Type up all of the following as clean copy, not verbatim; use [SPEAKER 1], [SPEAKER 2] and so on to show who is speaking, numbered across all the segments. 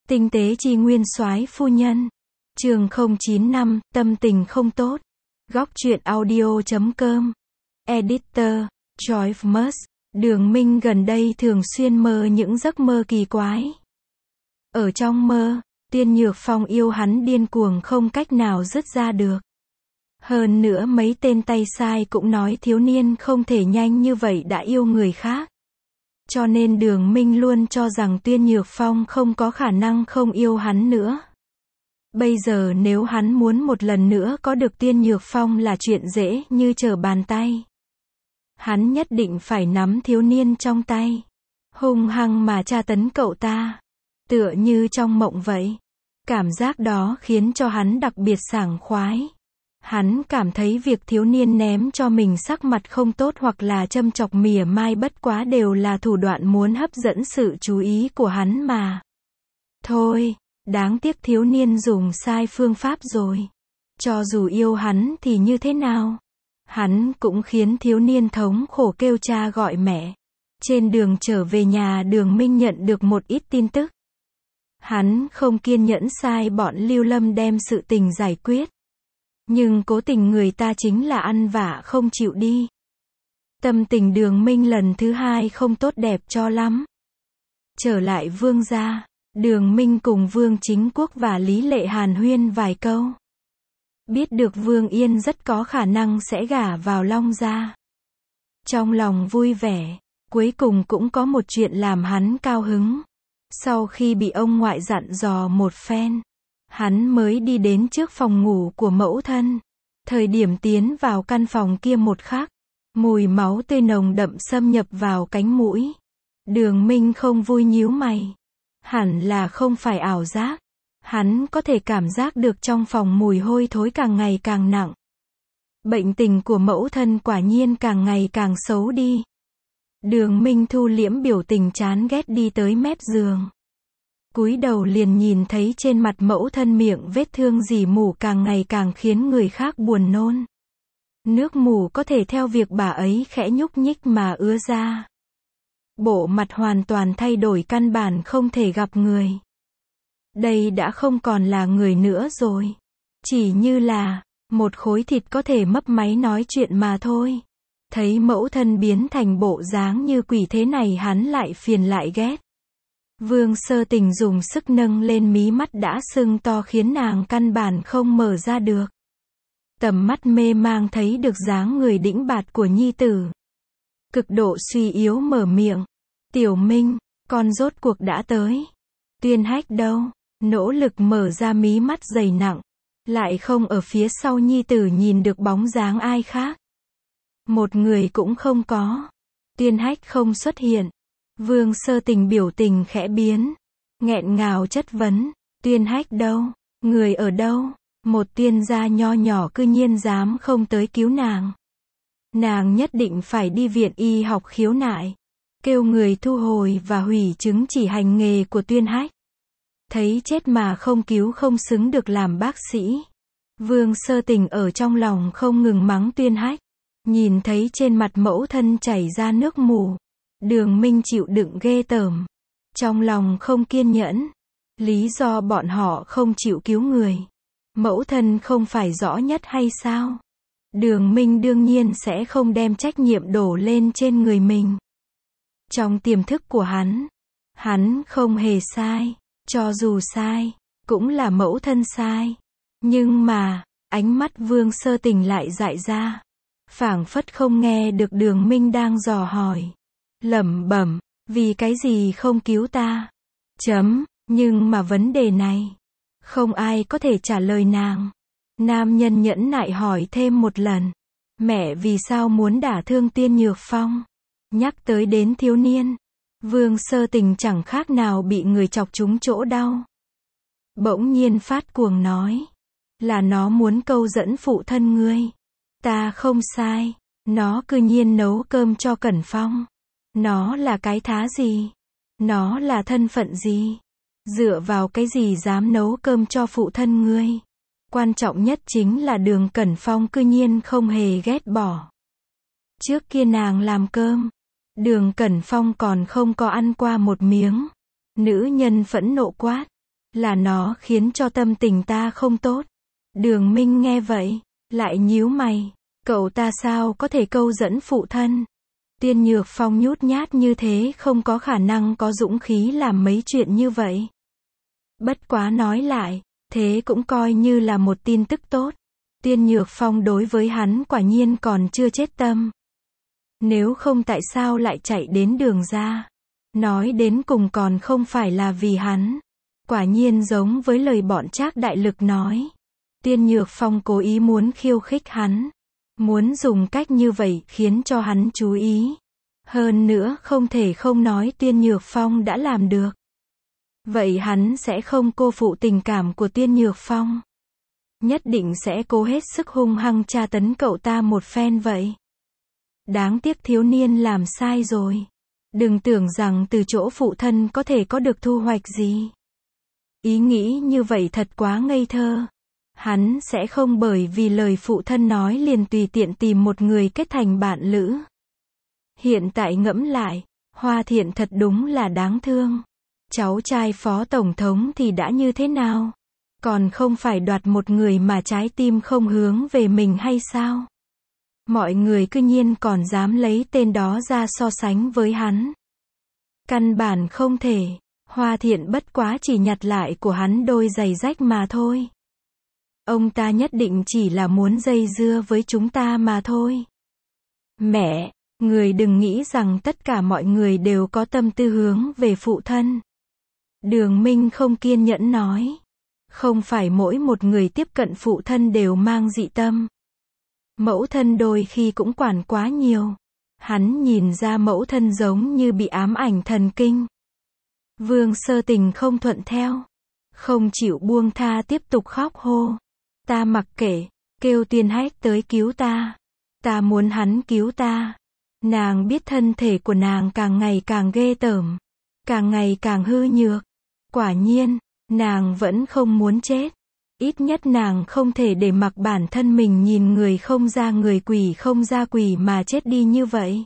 [SPEAKER 1] Tinh tế chi nguyên soái phu nhân. Chương 095, tâm tình không tốt. Góc truyện audio.com. Editor, Joyce. Đường Minh gần đây thường xuyên mơ những giấc mơ kỳ quái. Ở trong mơ, Tiên Nhược Phong yêu hắn điên cuồng không cách nào dứt ra được. Hơn nữa mấy tên tay sai cũng nói thiếu niên không thể nhanh như vậy đã yêu người khác. Cho nên Đường Minh luôn cho rằng Tiên Nhược Phong không có khả năng không yêu hắn nữa. Bây giờ nếu hắn muốn một lần nữa có được Tiên Nhược Phong là chuyện dễ như trở bàn tay. Hắn nhất định phải nắm thiếu niên trong tay, hung hăng mà tra tấn cậu ta, tựa như trong mộng vậy. Cảm giác đó khiến cho hắn đặc biệt sảng khoái. Hắn cảm thấy việc thiếu niên ném cho mình sắc mặt không tốt hoặc là châm chọc mỉa mai bất quá đều là thủ đoạn muốn hấp dẫn sự chú ý của hắn mà. Thôi, đáng tiếc thiếu niên dùng sai phương pháp rồi. Cho dù yêu hắn thì như thế nào? Hắn cũng khiến thiếu niên thống khổ kêu cha gọi mẹ. Trên đường trở về nhà Đường Minh nhận được một ít tin tức. Hắn không kiên nhẫn sai bọn Lưu Lâm đem sự tình giải quyết. Nhưng cố tình người ta chính là ăn vạ không chịu đi. Tâm tình Đường Minh lần thứ hai không tốt đẹp cho lắm. Trở lại Vương gia, Đường Minh cùng Vương Chính Quốc và Lý Lệ hàn huyên vài câu. Biết được Vương Yên rất có khả năng sẽ gả vào Long gia. Trong lòng vui vẻ, cuối cùng cũng có một chuyện làm hắn cao hứng. Sau khi bị ông ngoại dặn dò một phen, hắn mới đi đến trước phòng ngủ của mẫu thân. Thời điểm tiến vào căn phòng kia một khắc, mùi máu tươi nồng đậm xâm nhập vào cánh mũi. Đường Minh không vui nhíu mày. Hẳn là không phải ảo giác. Hắn có thể cảm giác được trong phòng mùi hôi thối càng ngày càng nặng. Bệnh tình của mẫu thân quả nhiên càng ngày càng xấu đi. Đường Minh thu liễm biểu tình chán ghét đi tới mép giường. Cúi đầu liền nhìn thấy trên mặt mẫu thân miệng vết thương dỉ mù càng ngày càng khiến người khác buồn nôn. Nước mù có thể theo việc bà ấy khẽ nhúc nhích mà ứa ra. Bộ mặt hoàn toàn thay đổi căn bản không thể gặp người. Đây đã không còn là người nữa rồi. Chỉ như là một khối thịt có thể mấp máy nói chuyện mà thôi. Thấy mẫu thân biến thành bộ dáng như quỷ thế này hắn lại phiền lại ghét. Vương Sơ Tình dùng sức nâng lên mí mắt đã sưng to khiến nàng căn bản không mở ra được. Tầm mắt mê mang thấy được dáng người đĩnh bạt của nhi tử. Cực độ suy yếu mở miệng. Tiểu Minh, con rốt cuộc đã tới. Tuyên Hách đâu? Nỗ lực mở ra mí mắt dày nặng. Lại không ở phía sau nhi tử nhìn được bóng dáng ai khác. Một người cũng không có. Tuyên Hách không xuất hiện. Vương Sơ Tình biểu tình khẽ biến. Nghẹn ngào chất vấn. Tuyên Hách đâu? Người ở đâu? Một tiên gia nho nhỏ cư nhiên dám không tới cứu nàng. Nàng nhất định phải đi viện y học khiếu nại. Kêu người thu hồi và hủy chứng chỉ hành nghề của Tuyên Hách. Thấy chết mà không cứu không xứng được làm bác sĩ. Vương Sơ Tình ở trong lòng không ngừng mắng Tuyên Hách. Nhìn thấy trên mặt mẫu thân chảy ra nước mù. Đường Minh chịu đựng ghê tởm. Trong lòng không kiên nhẫn. Lý do bọn họ không chịu cứu người. Mẫu thân không phải rõ nhất hay sao? Đường Minh đương nhiên sẽ không đem trách nhiệm đổ lên trên người mình. Trong tiềm thức của hắn không hề sai. Cho dù sai, cũng là mẫu thân sai. Nhưng mà, ánh mắt Vương Sơ Tình lại dại ra. Phảng phất không nghe được Đường Minh đang dò hỏi. Lẩm bẩm, vì cái gì không cứu ta? Nhưng mà vấn đề này, không ai có thể trả lời nàng. Nam nhân nhẫn nại hỏi thêm một lần. Mẹ vì sao muốn đả thương Tiên Nhược Phong? Nhắc tới đến thiếu niên. Vương Sơ Tình chẳng khác nào bị người chọc trúng chỗ đau. Bỗng nhiên phát cuồng nói. Là nó muốn câu dẫn phụ thân ngươi. Ta không sai. Nó cư nhiên nấu cơm cho Cẩn Phong. Nó là cái thá gì? Nó là thân phận gì? Dựa vào cái gì dám nấu cơm cho phụ thân ngươi? Quan trọng nhất chính là Đường Cẩn Phong cư nhiên không hề ghét bỏ. Trước kia nàng làm cơm, Đường Cẩn Phong còn không có ăn qua một miếng. Nữ nhân phẫn nộ quát. Là nó khiến cho tâm tình ta không tốt. Đường Minh nghe vậy, lại nhíu mày. Cậu ta sao có thể câu dẫn phụ thân? Tiên Nhược Phong nhút nhát như thế không có khả năng có dũng khí làm mấy chuyện như vậy. Bất quá nói lại, thế cũng coi như là một tin tức tốt. Tiên Nhược Phong đối với hắn quả nhiên còn chưa chết tâm. Nếu không tại sao lại chạy đến Đường ra? Nói đến cùng còn không phải là vì hắn. Quả nhiên giống với lời bọn Trác Đại Lực nói. Tiên Nhược Phong cố ý muốn khiêu khích hắn. Muốn dùng cách như vậy khiến cho hắn chú ý. Hơn nữa không thể không nói Tiên Nhược Phong đã làm được. Vậy hắn sẽ không cô phụ tình cảm của Tiên Nhược Phong. Nhất định sẽ cố hết sức hung hăng tra tấn cậu ta một phen vậy. Đáng tiếc thiếu niên làm sai rồi. Đừng tưởng rằng từ chỗ phụ thân có thể có được thu hoạch gì. Ý nghĩ như vậy thật quá ngây thơ. Hắn sẽ không bởi vì lời phụ thân nói liền tùy tiện tìm một người kết thành bạn lữ. Hiện tại ngẫm lại, Hoa Thiện thật đúng là đáng thương. Cháu trai phó tổng thống thì đã như thế nào? Còn không phải đoạt một người mà trái tim không hướng về mình hay sao? Mọi người cư nhiên còn dám lấy tên đó ra so sánh với hắn. Căn bản không thể. Hoa Thiện bất quá chỉ nhặt lại của hắn đôi giày rách mà thôi. Ông ta nhất định chỉ là muốn dây dưa với chúng ta mà thôi. Mẹ, người đừng nghĩ rằng tất cả mọi người đều có tâm tư hướng về phụ thân. Đường Minh không kiên nhẫn nói. Không phải mỗi một người tiếp cận phụ thân đều mang dị tâm. Mẫu thân đôi khi cũng quản quá nhiều. Hắn nhìn ra mẫu thân giống như bị ám ảnh thần kinh. Vương Sơ Tình không thuận theo. Không chịu buông tha tiếp tục khóc hô. Ta mặc kệ, kêu Tiên Hách tới cứu ta. Ta muốn hắn cứu ta. Nàng biết thân thể của nàng càng ngày càng ghê tởm. Càng ngày càng hư nhược. Quả nhiên, nàng vẫn không muốn chết. Ít nhất nàng không thể để mặc bản thân mình nhìn người không ra người quỷ không ra quỷ mà chết đi như vậy.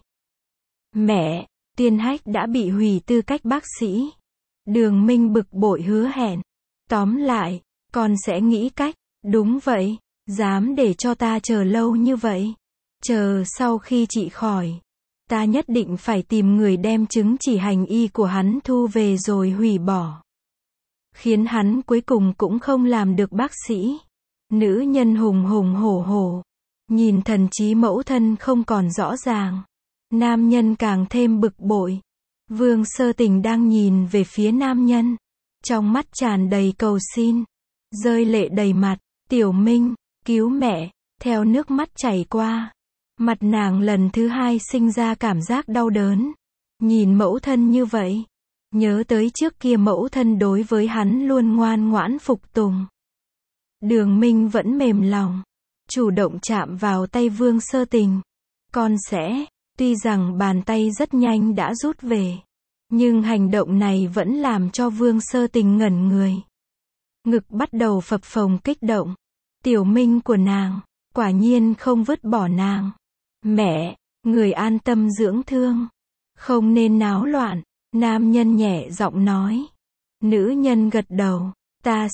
[SPEAKER 1] Mẹ, Tiên Hách đã bị hủy tư cách bác sĩ. Đường Minh bực bội hứa hẹn. Tóm lại, con sẽ nghĩ cách. Đúng vậy, dám để cho ta chờ lâu như vậy. Chờ sau khi trị khỏi. Ta nhất định phải tìm người đem chứng chỉ hành y của hắn thu về rồi hủy bỏ. Khiến hắn cuối cùng cũng không làm được bác sĩ. Nữ nhân hùng hùng hổ hổ. Nhìn thần trí mẫu thân không còn rõ ràng. Nam nhân càng thêm bực bội. Vương Sơ Tình đang nhìn về phía nam nhân. Trong mắt tràn đầy cầu xin. Rơi lệ đầy mặt. Tiểu Minh, cứu mẹ. Theo nước mắt chảy qua. Mặt nàng lần thứ hai sinh ra cảm giác đau đớn. Nhìn mẫu thân như vậy. Nhớ tới trước kia mẫu thân đối với hắn luôn ngoan ngoãn phục tùng. Đường Minh vẫn mềm lòng. Chủ động chạm vào tay Vương Sơ Tình. Con sẽ, tuy rằng bàn tay rất nhanh đã rút về. Nhưng hành động này vẫn làm cho Vương Sơ Tình ngẩn người. Ngực bắt đầu phập phồng kích động. Tiểu Minh của nàng, quả nhiên không vứt bỏ nàng. Mẹ, người an tâm dưỡng thương. Không nên náo loạn. Nam nhân nhẹ giọng nói. Nữ nhân gật đầu. Ta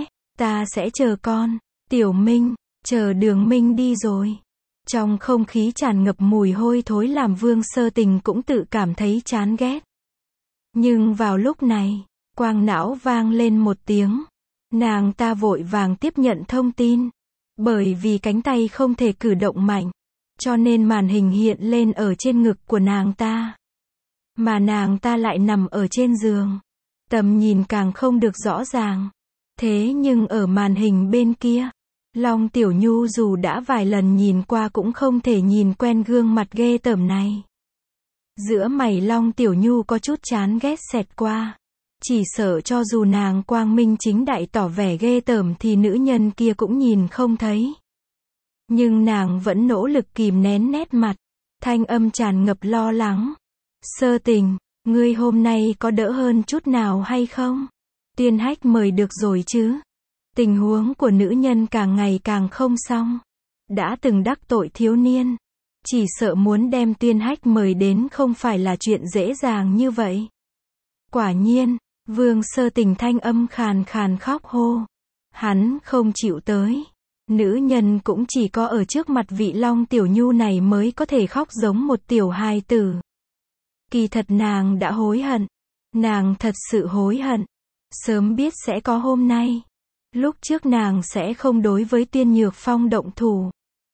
[SPEAKER 1] sẽ chờ con. Tiểu Minh, chờ Đường Minh đi rồi. Trong không khí tràn ngập mùi hôi thối làm Vương Sơ Tình cũng tự cảm thấy chán ghét. Nhưng vào lúc này, quang não vang lên một tiếng. Nàng ta vội vàng tiếp nhận thông tin. Bởi vì cánh tay không thể cử động mạnh. Cho nên màn hình hiện lên ở trên ngực của nàng ta. Mà nàng ta lại nằm ở trên giường. Tầm nhìn càng không được rõ ràng. Thế nhưng ở màn hình bên kia, Long Tiểu Nhu dù đã vài lần nhìn qua cũng không thể nhìn quen gương mặt ghê tởm này. Giữa mày Long Tiểu Nhu có chút chán ghét xẹt qua. Chỉ sợ cho dù nàng quang minh chính đại tỏ vẻ ghê tởm thì nữ nhân kia cũng nhìn không thấy. Nhưng nàng vẫn nỗ lực kìm nén nét mặt. Thanh âm tràn ngập lo lắng. Sơ Tình, ngươi hôm nay có đỡ hơn chút nào hay không? Tiên Hách mời được rồi chứ? Tình huống của nữ nhân càng ngày càng không xong. Đã từng đắc tội thiếu niên. Chỉ sợ muốn đem Tiên Hách mời đến không phải là chuyện dễ dàng như vậy. Quả nhiên, Vương Sơ Tình thanh âm khàn khàn khóc hô. Hắn không chịu tới. Nữ nhân cũng chỉ có ở trước mặt vị Long Tiểu Nhu này mới có thể khóc giống một tiểu hài tử. Kỳ thật nàng đã hối hận. Nàng thật sự hối hận. Sớm biết sẽ có hôm nay. Lúc trước nàng sẽ không đối với Tiên Nhược Phong động thủ.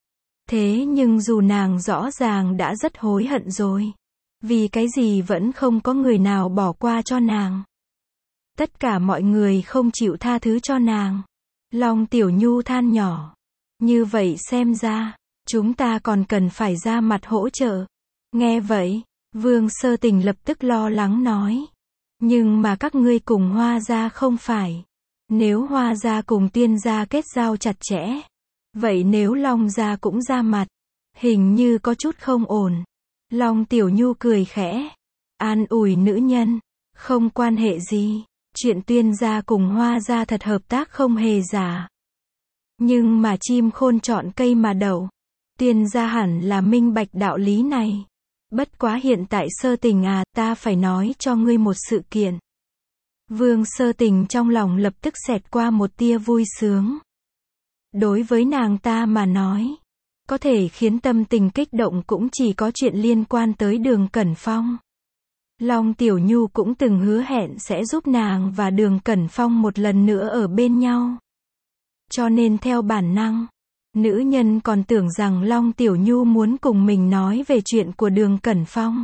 [SPEAKER 1] Thế nhưng dù nàng rõ ràng đã rất hối hận rồi. Vì cái gì vẫn không có người nào bỏ qua cho nàng. Tất cả mọi người không chịu tha thứ cho nàng. Long Tiểu Nhu than nhỏ. Như vậy xem ra, chúng ta còn cần phải ra mặt hỗ trợ. Nghe vậy, Vương Sơ Tình lập tức lo lắng nói. Nhưng mà các ngươi cùng Hoa gia không phải. Nếu Hoa gia cùng Tiên gia kết giao chặt chẽ. Vậy nếu Long gia cũng ra mặt, hình như có chút không ổn. Long Tiểu Nhu cười khẽ. An ủi nữ nhân. Không quan hệ gì. Chuyện Tiên gia cùng Hoa gia thật hợp tác không hề giả. Nhưng mà chim khôn chọn cây mà đậu. Tiên gia hẳn là minh bạch đạo lý này. Bất quá hiện tại Sơ Tình à, ta phải nói cho ngươi một sự kiện. Vương Sơ Tình trong lòng lập tức xẹt qua một tia vui sướng. Đối với nàng ta mà nói, có thể khiến tâm tình kích động cũng chỉ có chuyện liên quan tới Đường Cẩn Phong. Long Tiểu Nhu cũng từng hứa hẹn sẽ giúp nàng và Đường Cẩn Phong một lần nữa ở bên nhau. Cho nên theo bản năng, nữ nhân còn tưởng rằng Long Tiểu Nhu muốn cùng mình nói về chuyện của Đường Cẩn Phong.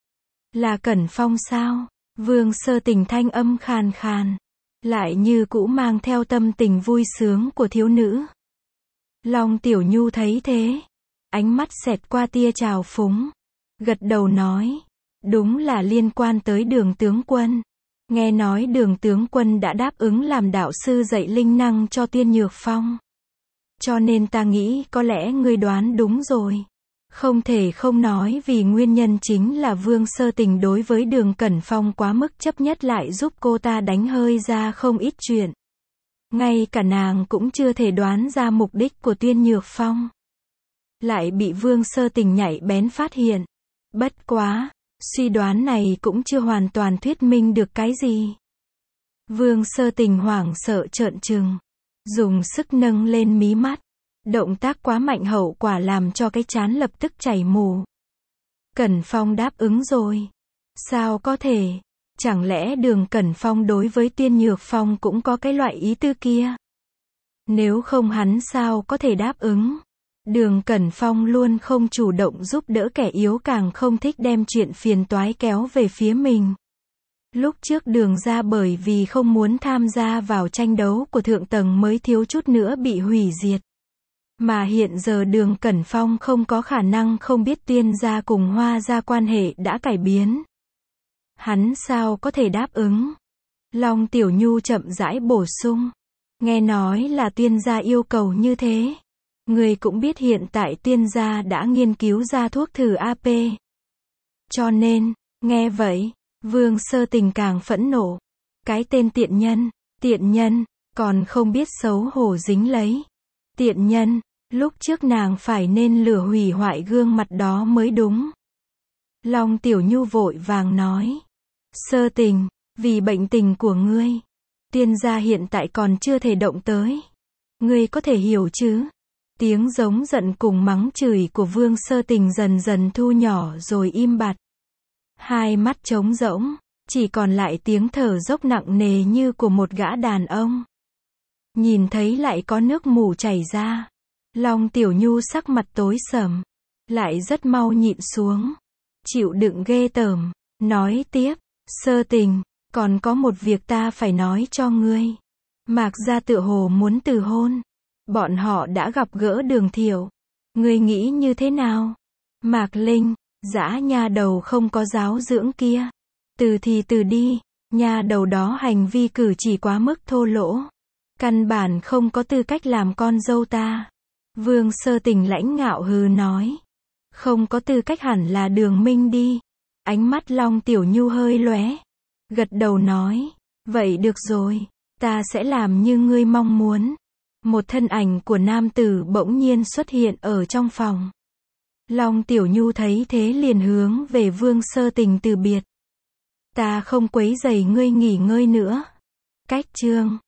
[SPEAKER 1] Là Cẩn Phong sao? Vương Sơ Tình thanh âm khàn khàn, lại như cũ mang theo tâm tình vui sướng của thiếu nữ. Long Tiểu Nhu thấy thế, ánh mắt xẹt qua tia trào phúng, gật đầu nói, đúng là liên quan tới Đường tướng quân. Nghe nói Đường tướng quân đã đáp ứng làm đạo sư dạy linh năng cho Tiên Nhược Phong. Cho nên ta nghĩ có lẽ ngươi đoán đúng rồi. Không thể không nói vì nguyên nhân chính là Vương Sơ Tình đối với Đường Cẩn Phong quá mức chấp nhất lại giúp cô ta đánh hơi ra không ít chuyện. Ngay cả nàng cũng chưa thể đoán ra mục đích của Tiên Nhược Phong. Lại bị Vương Sơ Tình nhạy bén phát hiện. Bất quá, suy đoán này cũng chưa hoàn toàn thuyết minh được cái gì. Vương Sơ Tình hoảng sợ trợn trừng, dùng sức nâng lên mí mắt. Động tác quá mạnh hậu quả làm cho cái trán lập tức chảy mù. Cẩn Phong đáp ứng rồi. Sao có thể? Chẳng lẽ Đường Cẩn Phong đối với Tiên Nhược Phong cũng có cái loại ý tư kia? Nếu không hắn sao có thể đáp ứng? Đường Cẩn Phong luôn không chủ động giúp đỡ kẻ yếu, càng không thích đem chuyện phiền toái kéo về phía mình. Lúc trước Đường gia bởi vì không muốn tham gia vào tranh đấu của thượng tầng mới thiếu chút nữa bị hủy diệt. Mà hiện giờ Đường Cẩn Phong không có khả năng không biết Tiên gia cùng Hoa gia quan hệ đã cải biến. Hắn sao có thể đáp ứng? Long Tiểu Nhu chậm rãi bổ sung. Nghe nói là Tiên gia yêu cầu như thế. Người cũng biết hiện tại Tiên gia đã nghiên cứu ra thuốc thử AP. Cho nên, nghe vậy, Vương Sơ Tình càng phẫn nộ. Cái tên tiện nhân, còn không biết xấu hổ dính lấy. Tiện nhân, lúc trước nàng phải nên lửa hủy hoại gương mặt đó mới đúng. Long Tiểu Nhu vội vàng nói. Sơ Tình, vì bệnh tình của ngươi, Tiên gia hiện tại còn chưa thể động tới. Ngươi có thể hiểu chứ? Tiếng giống giận cùng mắng chửi của Vương Sơ Tình dần dần thu nhỏ rồi im bặt. Hai mắt trống rỗng, chỉ còn lại tiếng thở dốc nặng nề như của một gã đàn ông. Nhìn thấy lại có nước mù chảy ra. Long Tiểu Nhu sắc mặt tối sầm, lại rất mau nhịn xuống. Chịu đựng ghê tởm, nói tiếp, Sơ Tình, còn có một việc ta phải nói cho ngươi. Mạc gia tựa hồ muốn từ hôn. Bọn họ đã gặp gỡ Đường Thiệu. Ngươi nghĩ như thế nào? Mạc Linh, dã nha đầu không có giáo dưỡng kia. Từ thì từ đi, nha đầu đó hành vi cử chỉ quá mức thô lỗ. Căn bản không có tư cách làm con dâu ta. Vương Sơ Tình lãnh ngạo hừ nói. Không có tư cách hẳn là Đường Minh đi. Ánh mắt Long Tiểu Nhu hơi lóe. Gật đầu nói. Vậy được rồi, ta sẽ làm như ngươi mong muốn. Một thân ảnh của nam tử bỗng nhiên xuất hiện ở trong phòng. Long Tiểu Nhu thấy thế liền hướng về Vương Sơ Tình từ biệt. Ta không quấy rầy ngươi nghỉ ngơi nữa. Cách chương